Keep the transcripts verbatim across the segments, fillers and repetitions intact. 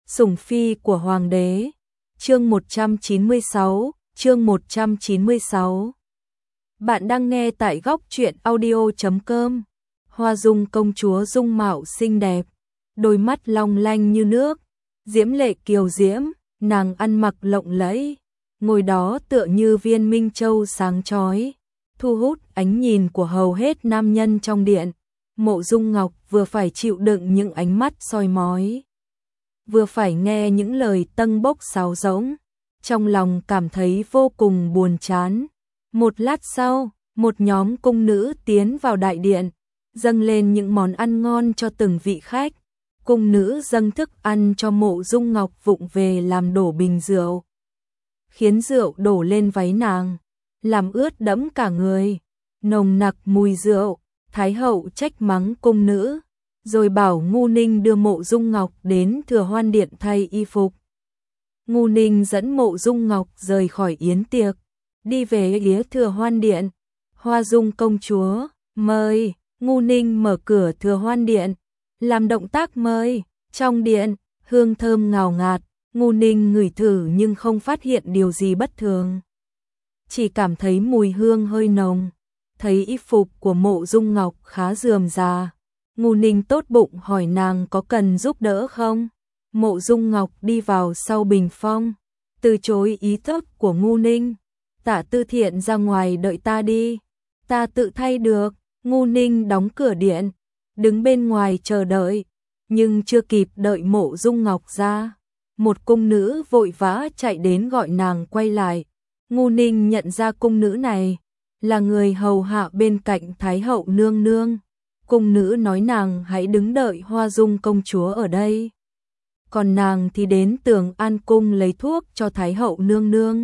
Sủng phi của hoàng đế. Chương một trăm chín mươi sáu, chương một trăm chín mươi sáu. Bạn đang nghe tại góc truyện audio chấm com. Hoa Dung công chúa dung mạo xinh đẹp, đôi mắt long lanh như nước, diễm lệ kiều diễm, nàng ăn mặc lộng lẫy, ngồi đó tựa như viên minh châu sáng chói, thu hút ánh nhìn của hầu hết nam nhân trong điện. Mộ Dung Ngọc vừa phải chịu đựng những ánh mắt soi mói, vừa phải nghe những lời tâng bốc sáo rỗng, trong lòng cảm thấy vô cùng buồn chán. Một lát sau, một nhóm cung nữ tiến vào đại điện, dâng lên những món ăn ngon cho từng vị khách. Cung nữ dâng thức ăn cho Mộ Dung Ngọc vụng về làm đổ bình rượu, khiến rượu đổ lên váy nàng, làm ướt đẫm cả người, nồng nặc mùi rượu. Thái hậu trách mắng cung nữ, rồi bảo Ngu Ninh đưa Mộ Dung Ngọc đến Thừa Hoan Điện thay y phục. Ngu Ninh dẫn Mộ Dung Ngọc rời khỏi yến tiệc, đi về phía Thừa Hoan Điện. Hoa Dung công chúa, mời. Ngu Ninh mở cửa Thừa Hoan Điện, làm động tác mời. Trong điện, hương thơm ngào ngạt, Ngu Ninh ngửi thử nhưng không phát hiện điều gì bất thường, chỉ cảm thấy mùi hương hơi nồng. Thấy y phục của Mộ Dung Ngọc khá rườm rà, Ngu Ninh tốt bụng hỏi nàng có cần giúp đỡ không. Mộ Dung Ngọc đi vào sau bình phong, từ chối ý thức của Ngu Ninh. Tạ Tư Thiện ra ngoài đợi ta đi, ta tự thay được. Ngu Ninh đóng cửa điện, đứng bên ngoài chờ đợi, nhưng chưa kịp đợi Mộ Dung Ngọc ra, một cung nữ vội vã chạy đến gọi nàng quay lại. Ngu Ninh nhận ra cung nữ này là người hầu hạ bên cạnh Thái hậu nương nương. Cung nữ nói nàng hãy đứng đợi Hoa Dung công chúa ở đây, còn nàng thì đến Tường An cung lấy thuốc cho Thái hậu nương nương.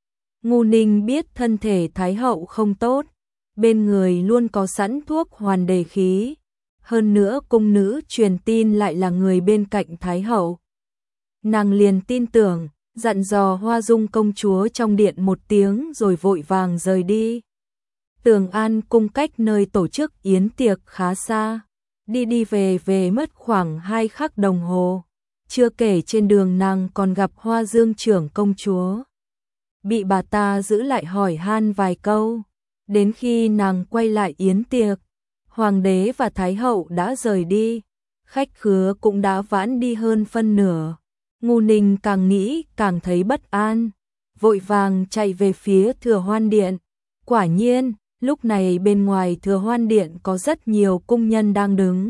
Ngu Ninh biết thân thể Thái hậu không tốt, bên người luôn có sẵn thuốc hoàn đề khí, hơn nữa cung nữ truyền tin lại là người bên cạnh Thái hậu. Nàng liền tin tưởng, dặn dò Hoa Dung công chúa trong điện một tiếng rồi vội vàng rời đi. Tường An cung cách nơi tổ chức yến tiệc khá xa, đi đi về về mất khoảng hai khắc đồng hồ. Chưa kể trên đường nàng còn gặp Hoa Dương trưởng công chúa, bị bà ta giữ lại hỏi han vài câu. Đến khi nàng quay lại yến tiệc, hoàng đế và thái hậu đã rời đi, khách khứa cũng đã vãn đi hơn phân nửa. Ngu Ninh càng nghĩ càng thấy bất an, vội vàng chạy về phía Thừa Hoan Điện. Quả nhiên, lúc này bên ngoài Thừa Hoan Điện có rất nhiều cung nhân đang đứng,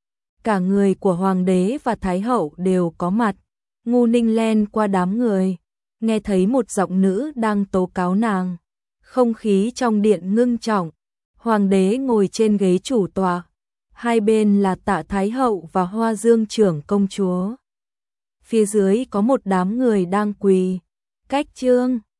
cả người của hoàng đế và thái hậu đều có mặt. Ngu Ninh len qua đám người, nghe thấy một giọng nữ đang tố cáo nàng. Không khí trong điện ngưng trọng, hoàng đế ngồi trên ghế chủ tọa, hai bên là Tạ Thái hậu và Hoa Dương trưởng công chúa. Phía dưới có một đám người đang quỳ. Cách trương